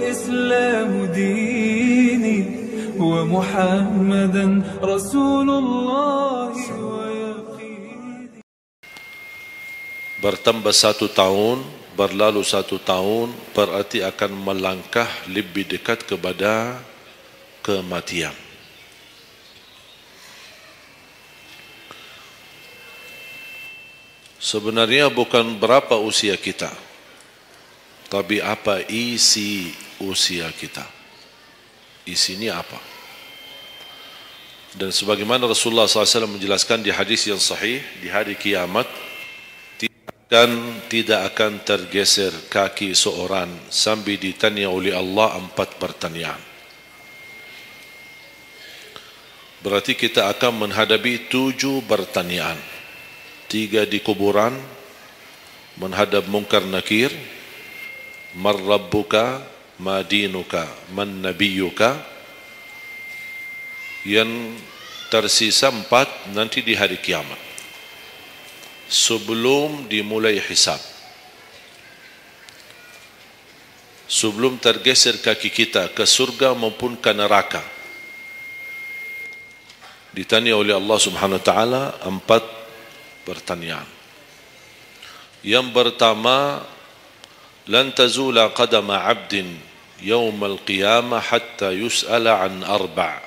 والإسلام ديني ومحمدا رسول الله ويقيني. Bertambah 1 tahun, berlalu 1 tahun, berarti akan melangkah lebih dekat kepada kematian. Sebenarnya bukan berapa usia kita, tapi apa isi usia kita. Isinya apa? Dan sebagaimana Rasulullah SAW menjelaskan di hadis yang sahih, di hari kiamat tidak akan tergeser kaki seorang sambil ditanya oleh Allah 4 pertanyaan. Berarti kita akan menghadapi 7 pertanyaan. 3 di kuburan, menghadap munkar nakir, man rabbuka, ma dinuka, man nabiyuka. Yang tersisa 4 nanti di hari kiamat, sebelum dimulai hisab, sebelum tergeser kaki kita ke surga maupun ke neraka. Ditanya oleh Allah Subhanahu wa taala 4 pertanyaan. Yang pertama, lan tazula qadama 'abdin yaumal qiyamah hatta yus'ala an 4.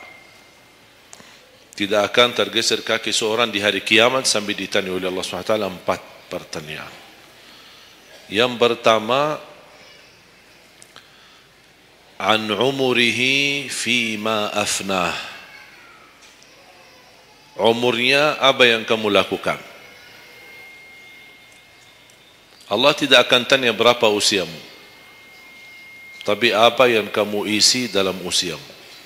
Tidak akan tergeser kaki seorang di hari kiamat sambil ditanya oleh Allah Subhanahu wa taala 4 pertanyaan. Yang pertama, an umurihi fima afnah. Umurnya apa yang kamu lakukan? Allah tidak akan tanya berapa usiamu, tapi apa yang kamu isi dalam usiamu.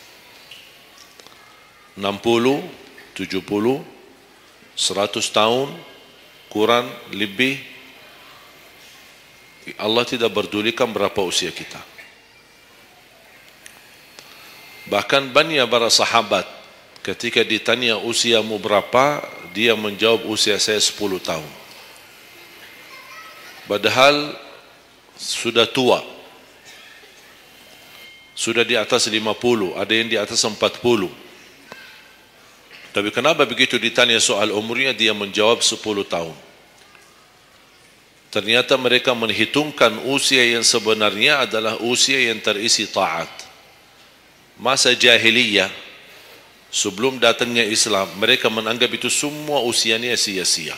60, 70, 100 tahun, kurang, lebih. Allah tidak berdulikan berapa usia kita. Bahkan banyak para sahabat ketika ditanya usiamu berapa, dia menjawab usia saya 10 tahun. Padahal sudah tua, sudah di atas 50, ada yang di atas 40. Tapi kenapa begitu ditanya soal umurnya dia menjawab 10 tahun? Ternyata mereka menghitungkan usia yang sebenarnya adalah usia yang terisi taat. Masa jahiliyah, sebelum datangnya Islam, mereka menganggap itu semua usianya sia-sia.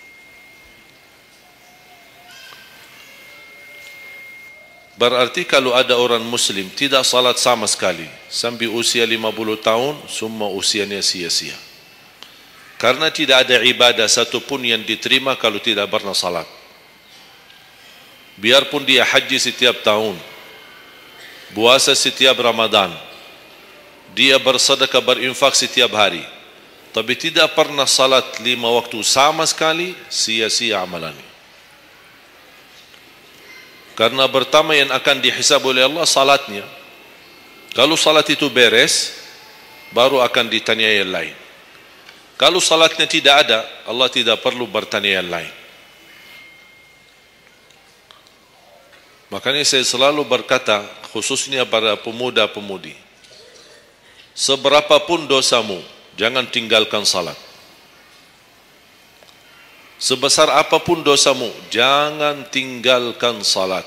Berarti kalau ada orang muslim tidak salat sama sekali sampai usia 50 tahun, semua usianya sia-sia. Karena tidak ada ibadah satupun yang diterima kalau tidak pernah salat. Biarpun dia haji setiap tahun, puasa setiap Ramadan, dia bersedekah berinfak setiap hari, tapi tidak pernah salat 5 waktu sama sekali, sia-sia amalannya. Karena pertama yang akan dihisab oleh Allah salatnya. Kalau salat itu beres, baru akan ditanya yang lain. Kalau salatnya tidak ada, Allah tidak perlu bertanya yang lain. Makanya saya selalu berkata, khususnya para pemuda-pemudi, seberapapun dosamu, jangan tinggalkan salat. Sebesar apapun dosamu, jangan tinggalkan salat.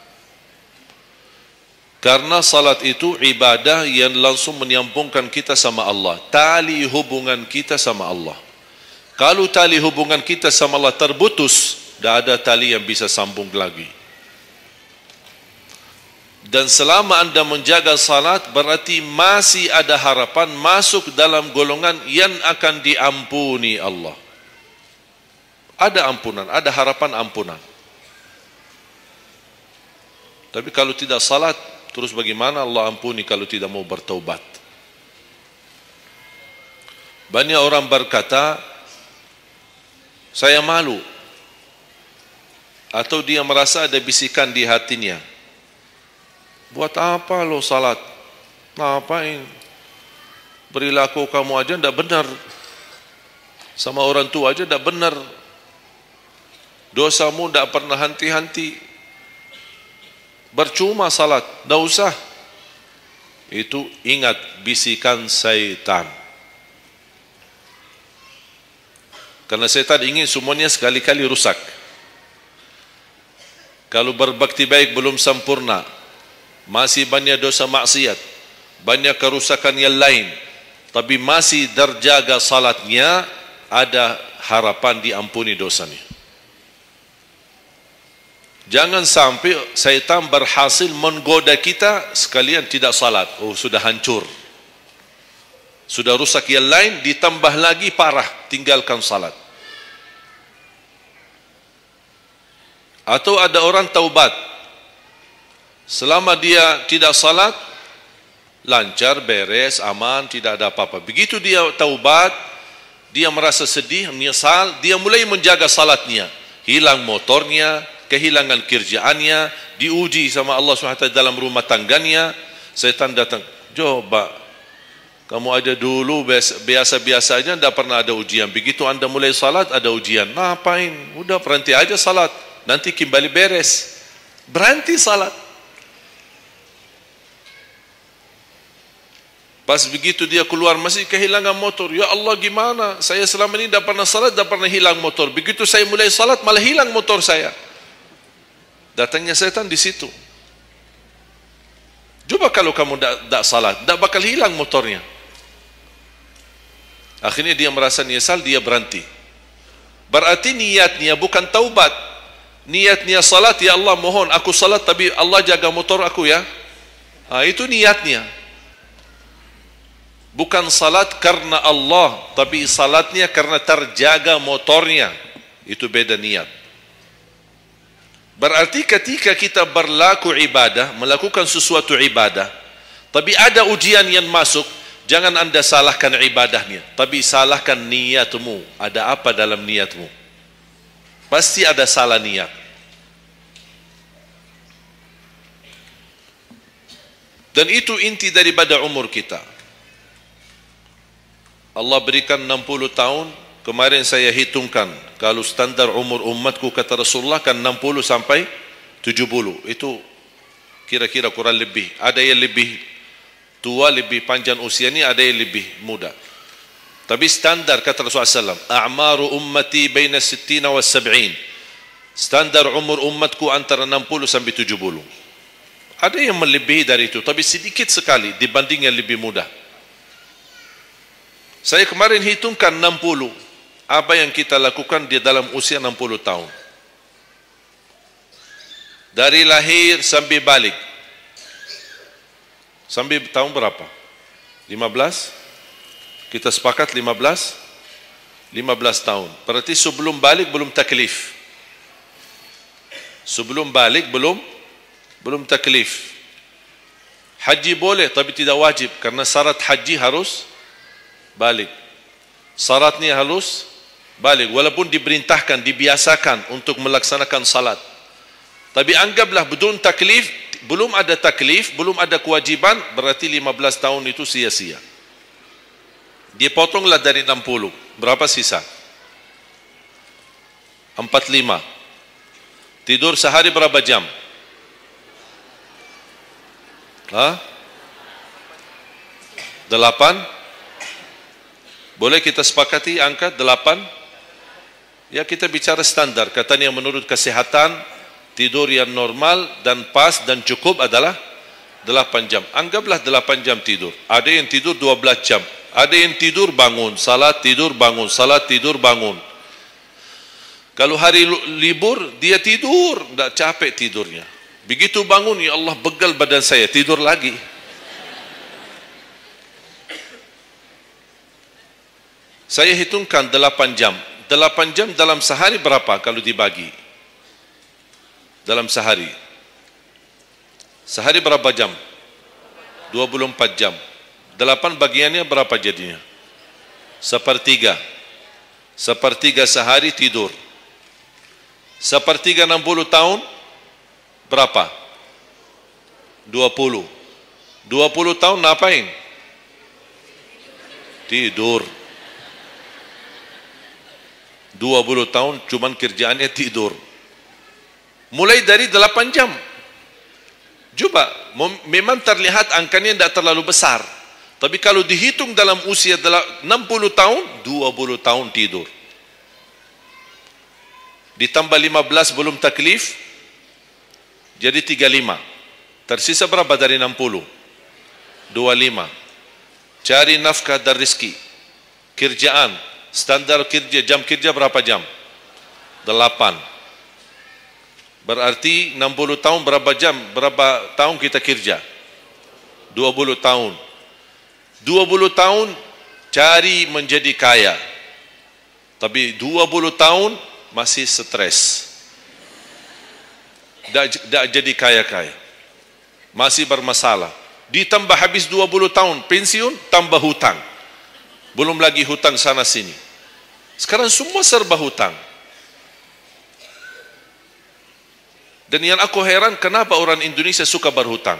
Karena salat itu ibadah yang langsung menyambungkan kita sama Allah. Tali hubungan kita sama Allah. Kalau tali hubungan kita sama Allah terputus, tidak ada tali yang bisa sambung lagi. Dan selama anda menjaga salat, berarti masih ada harapan masuk dalam golongan yang akan diampuni Allah. Ada ampunan, ada harapan ampunan. Tapi kalau tidak salat, terus bagaimana Allah ampuni kalau tidak mau bertaubat? Banyak orang berkata, saya malu. Atau dia merasa ada bisikan di hatinya. Buat apa lo salat? Ngapain? Perilaku kamu aja tidak benar. Sama orang tua aja tidak benar. Dosamu tidak pernah henti-henti. Percuma salat, dah usah. Itu ingat bisikan syaitan. Karena syaitan ingin semuanya sekali-kali rusak. Kalau berbakti baik belum sempurna, masih banyak dosa maksiat, banyak kerusakan yang lain, tapi masih terjaga salatnya, ada harapan diampuni dosanya. Jangan sampai syaitan berhasil menggoda kita sekalian tidak salat. Oh, sudah hancur, sudah rusak yang lain, ditambah lagi parah, tinggalkan salat. Atau ada orang taubat, selama dia tidak salat, lancar, beres, aman, tidak ada apa-apa. Begitu dia taubat, dia merasa sedih, menyesal, dia mulai menjaga salatnya. Hilang motornya, kehilangan kerjaannya, diuji sama Allah SWT dalam rumah tangganya. Setan datang, coba kamu aja dulu biasa-biasa aja, tidak pernah ada ujian. Begitu anda mulai salat, ada ujian. Ngapain? Udah berhenti aja salat, nanti kembali beres. Berhenti salat. Pas begitu dia keluar masih kehilangan motor. Ya Allah, gimana? Saya selama ini tidak pernah salat, tidak pernah hilang motor. Begitu saya mulai salat, malah hilang motor saya. Datangnya setan di situ. Coba kalau kamu tidak salat, tidak bakal hilang motornya. Akhirnya dia merasa nyesal, dia berhenti. Berarti niatnya bukan taubat. Niatnya salat, ya Allah mohon aku salat tapi Allah jaga motor aku ya. Itu niatnya. Bukan salat karena Allah, tapi salatnya karena terjaga motornya. Itu beda niat. Berarti ketika kita berlaku ibadah, melakukan sesuatu ibadah, tapi ada ujian yang masuk, jangan anda salahkan ibadahnya, tapi salahkan niatmu. Ada apa dalam niatmu? Pasti ada salah niat. Dan itu inti daripada umur kita. Allah berikan 60 tahun. Kemarin saya hitungkan, kalau standar umur umatku kata Rasulullah kan 60 sampai 70. Itu kira-kira kurang lebih. Ada yang lebih tua, lebih panjang usianya, ada yang lebih muda. Tapi standar kata Rasulullah SAW, a'maru ummati baina 60 wa 70. Standar umur umatku antara 60 sampai 70. Ada yang melebihi dari itu, tapi sedikit sekali dibanding yang lebih muda. Saya kemarin hitungkan 60. Apa yang kita lakukan di dalam usia 60 tahun. Dari lahir sampai balik. Sampai tahun berapa? 15? Kita sepakat 15? 15 tahun. Berarti sebelum balik belum taklif. Sebelum balik belum taklif. Haji boleh tapi tidak wajib, karena syarat haji harus balik. Syaratnya harus balik, walaupun diperintahkan, dibiasakan untuk melaksanakan salat. Tapi anggaplah bedun taklif, belum ada taklif, belum ada kewajiban, berarti 15 tahun itu sia-sia. Dipotonglah dari 60, berapa sisa? 45. Tidur sehari berapa jam? 8? Boleh kita sepakati angka 8? Ya, kita bicara standar. Katanya menurut kesehatan, tidur yang normal dan pas dan cukup adalah 8 jam. Anggaplah 8 jam tidur. Ada yang tidur 12 jam. Ada yang tidur bangun, salat tidur bangun, salat tidur bangun. Kalau hari libur, dia tidur, tidak capek tidurnya. Begitu bangun, ya Allah begal badan saya, tidur lagi. Saya hitungkan 8 jam. 8 jam dalam sehari berapa kalau dibagi? Dalam sehari. Sehari berapa jam? 24 jam. 8 bagiannya berapa jadinya? Sepertiga. Sepertiga sehari tidur. Sepertiga 60 tahun berapa? 20. 20 tahun ngapain? Tidur. 20 tahun cuman kerjaannya tidur. Mulai dari 8 jam. Cuba, memang terlihat angkanya tidak terlalu besar. Tapi kalau dihitung dalam usia 60 tahun, 20 tahun tidur. Ditambah 15 belum taklif, jadi 35. Tersisa berapa dari 60? 25. Cari nafkah dan rizki. Kerjaan, standar kerja, jam kerja berapa jam? 8. Berarti 60 tahun berapa jam? Berapa tahun kita kerja? 20 tahun. 20 tahun cari menjadi kaya. Tapi 20 tahun masih stres. Tak jadi kaya-kaya. Masih bermasalah. Ditambah habis 20 tahun pensiun, tambah hutang. Belum lagi hutang sana sini. Sekarang semua serba hutang. Dan yang aku heran, kenapa orang Indonesia suka berhutang?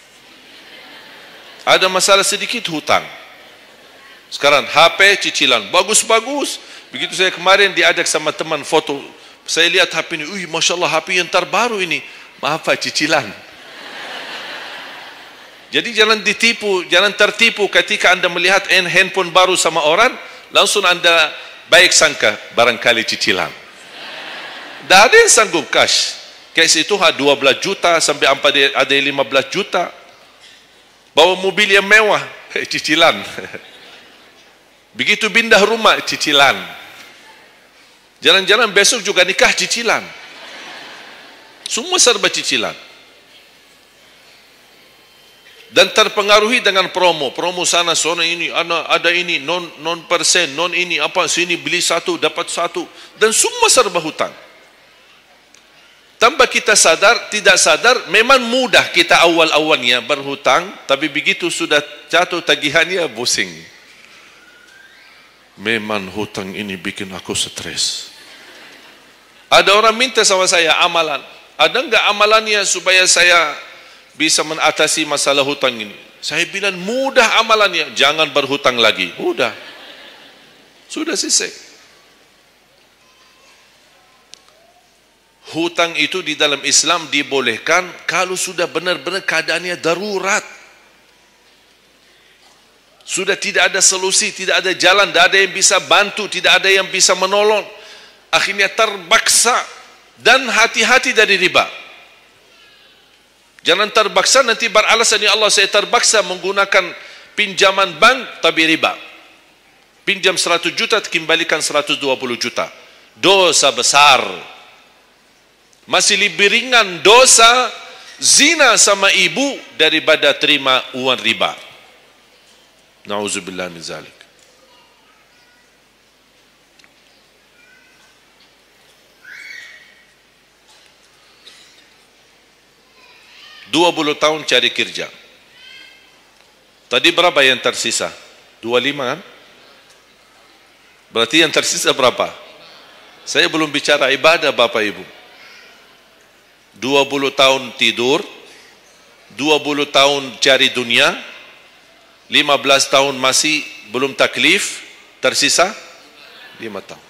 Ada masalah sedikit hutang. Sekarang HP cicilan, bagus-bagus. Begitu saya kemarin diajak sama teman foto, saya lihat HP ini, Masya Allah HP yang terbaru ini. Maaf Pak, cicilan. Jadi jangan ditipu, jangan tertipu ketika Anda melihat handphone baru sama orang, langsung Anda baik sangka, barangkali cicilan. Tak ada yang sanggup cash. Kes itu 12 juta sampai ada 15 juta. Bawa mobil yang mewah, cicilan. Begitu pindah rumah, cicilan. Jalan-jalan besok juga nikah, cicilan. Semua serba cicilan. Dan terpengaruhi dengan promo. Promo sana, ini, ada ini, non persen, non ini, apa, sini beli satu, dapat satu. Dan semua serba hutang. Tanpa kita sadar, tidak sadar, memang mudah kita awal-awalnya berhutang, tapi begitu sudah jatuh tagihannya, pusing. Memang hutang ini bikin aku stres. Ada orang minta sama saya amalan. Ada enggak amalannya supaya saya bisa mengatasi masalah hutang ini? Saya bilang mudah amalannya, jangan berhutang lagi. Mudah. Sudah selesai. Hutang itu di dalam Islam dibolehkan kalau sudah benar-benar keadaannya darurat. Sudah tidak ada solusi, tidak ada jalan, tidak ada yang bisa bantu, tidak ada yang bisa menolong. Akhirnya terpaksa, dan hati-hati dari riba. Jangan terpaksa nanti beralasan, ya Allah saya terpaksa menggunakan pinjaman bank tapi riba. Pinjam 100 juta, kembalikan 120 juta. Dosa besar. Masih lebih ringan dosa zina sama ibu daripada terima uang riba. Na'udzubillah min zalik. Dua 20 tahun cari kerja. Tadi berapa yang tersisa? 25 kan? Berarti yang tersisa berapa? Saya belum bicara ibadah Bapak Ibu. 20 tahun tidur, 20 tahun cari dunia, 15 tahun masih belum taklif, tersisa 5 tahun.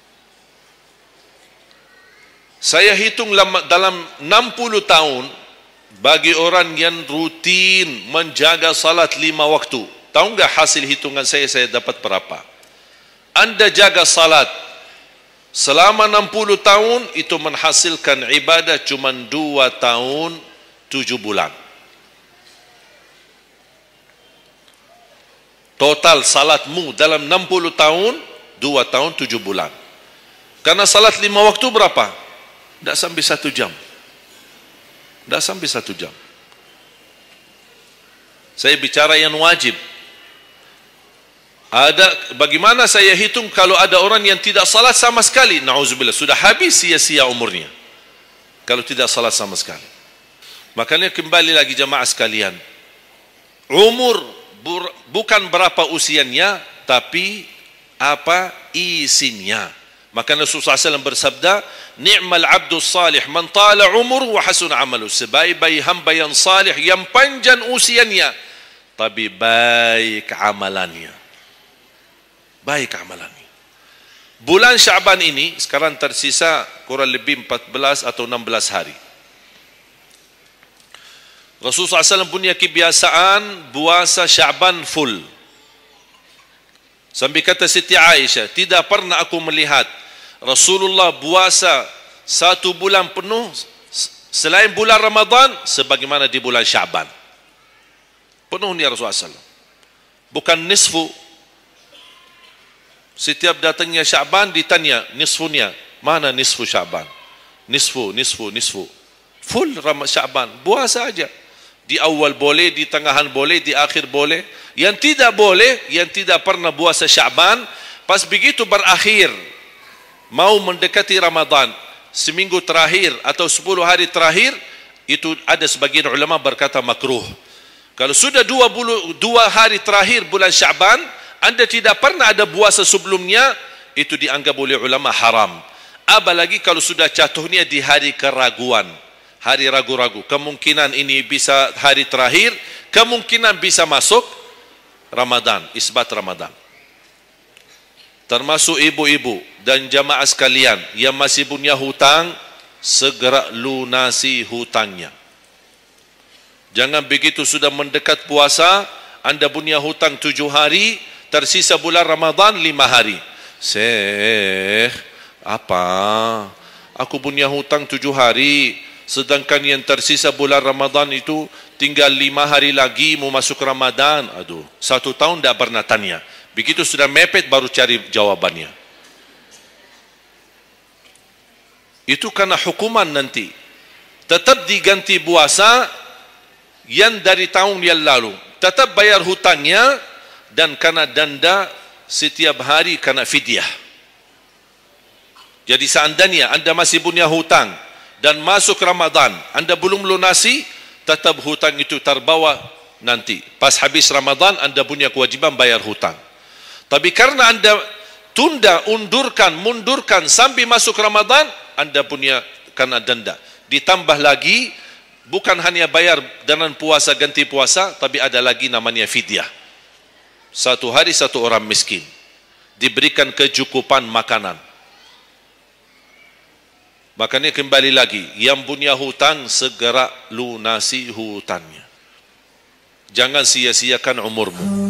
Saya hitung dalam 60 tahun, bagi orang yang rutin menjaga salat 5 waktu, tahu enggak hasil hitungan saya dapat berapa? Anda jaga salat selama 60 tahun, itu menghasilkan ibadah cuma 2 tahun 7 bulan. Total salatmu dalam 60 tahun 2 tahun 7 bulan. Karena salat 5 waktu berapa? Tidak sampai 1 jam. Tidak sampai 1 jam. Saya bicara yang wajib. Bagaimana saya hitung kalau ada orang yang tidak salat sama sekali? Na'udzubillah, sudah habis sia-sia umurnya kalau tidak salat sama sekali. Makanya kembali lagi jamaah sekalian, umur bukan berapa usianya, tapi apa isinya. Maka Rasulullah SAW bersabda, ni'mal abdu salih man tala umur wa hasun amalu. Sebaik-baik hamba yang salih, yang panjang usianya, tapi baik amalannya. Baik amalannya. Bulan Syaban ini sekarang tersisa kurang lebih 14 atau 16 hari. Rasulullah SAW punya kebiasaan puasa Sya'ban full. Sampai kata Siti Aisyah, tidak pernah aku melihat Rasulullah puasa 1 bulan penuh selain bulan Ramadan sebagaimana di bulan Sya'ban. Penuhnya Rasulullah SAW. Bukan nisfu. Setiap datangnya Sya'ban ditanya nisfunya. Mana nisfu Sya'ban? Nisfu. Full Sya'ban. Puasa saja. Di awal boleh, di tengahan boleh, di akhir boleh. Yang tidak boleh, yang tidak pernah puasa Sya'ban, pas begitu berakhir, mau mendekati Ramadan, seminggu terakhir atau 10 hari terakhir, itu ada sebagian ulama berkata makruh. Kalau sudah 2 hari terakhir bulan Sya'ban, anda tidak pernah ada puasa sebelumnya, itu dianggap oleh ulama haram. Apalagi kalau sudah jatuhnya di hari keraguan, hari ragu-ragu, kemungkinan ini bisa hari terakhir, kemungkinan bisa masuk Ramadan, isbat Ramadan. Termasuk ibu-ibu dan jamaah sekalian yang masih punya hutang, segera lunasi hutangnya. Jangan begitu sudah mendekat puasa, anda punya hutang 7 hari, tersisa bulan Ramadan 5 hari. Syekh, apa? Aku punya hutang 7 hari, sedangkan yang tersisa bulan Ramadan itu tinggal 5 hari lagi mau masuk Ramadan. Aduh, 1 tahun tidak pernah tanya. Begitu sudah mepet baru cari jawabannya. Itu karena hukuman nanti. Tetap diganti puasa yang dari tahun yang lalu. Tetap bayar hutangnya dan kena denda setiap hari kena fidyah. Jadi seandainya anda masih punya hutang dan masuk Ramadan, anda belum lunasi, tetap hutang itu terbawa nanti. Pas habis Ramadan, anda punya kewajiban bayar hutang. Tapi karena anda tunda, mundurkan sampai masuk Ramadan, anda punya kena denda. Ditambah lagi, bukan hanya bayar dengan puasa, ganti puasa, tapi ada lagi namanya fidyah. 1 hari 1 orang miskin. Diberikan kecukupan makanan. Makanya kembali lagi, yang punya hutang segera lunasi hutangnya. Jangan sia-siakan umurmu.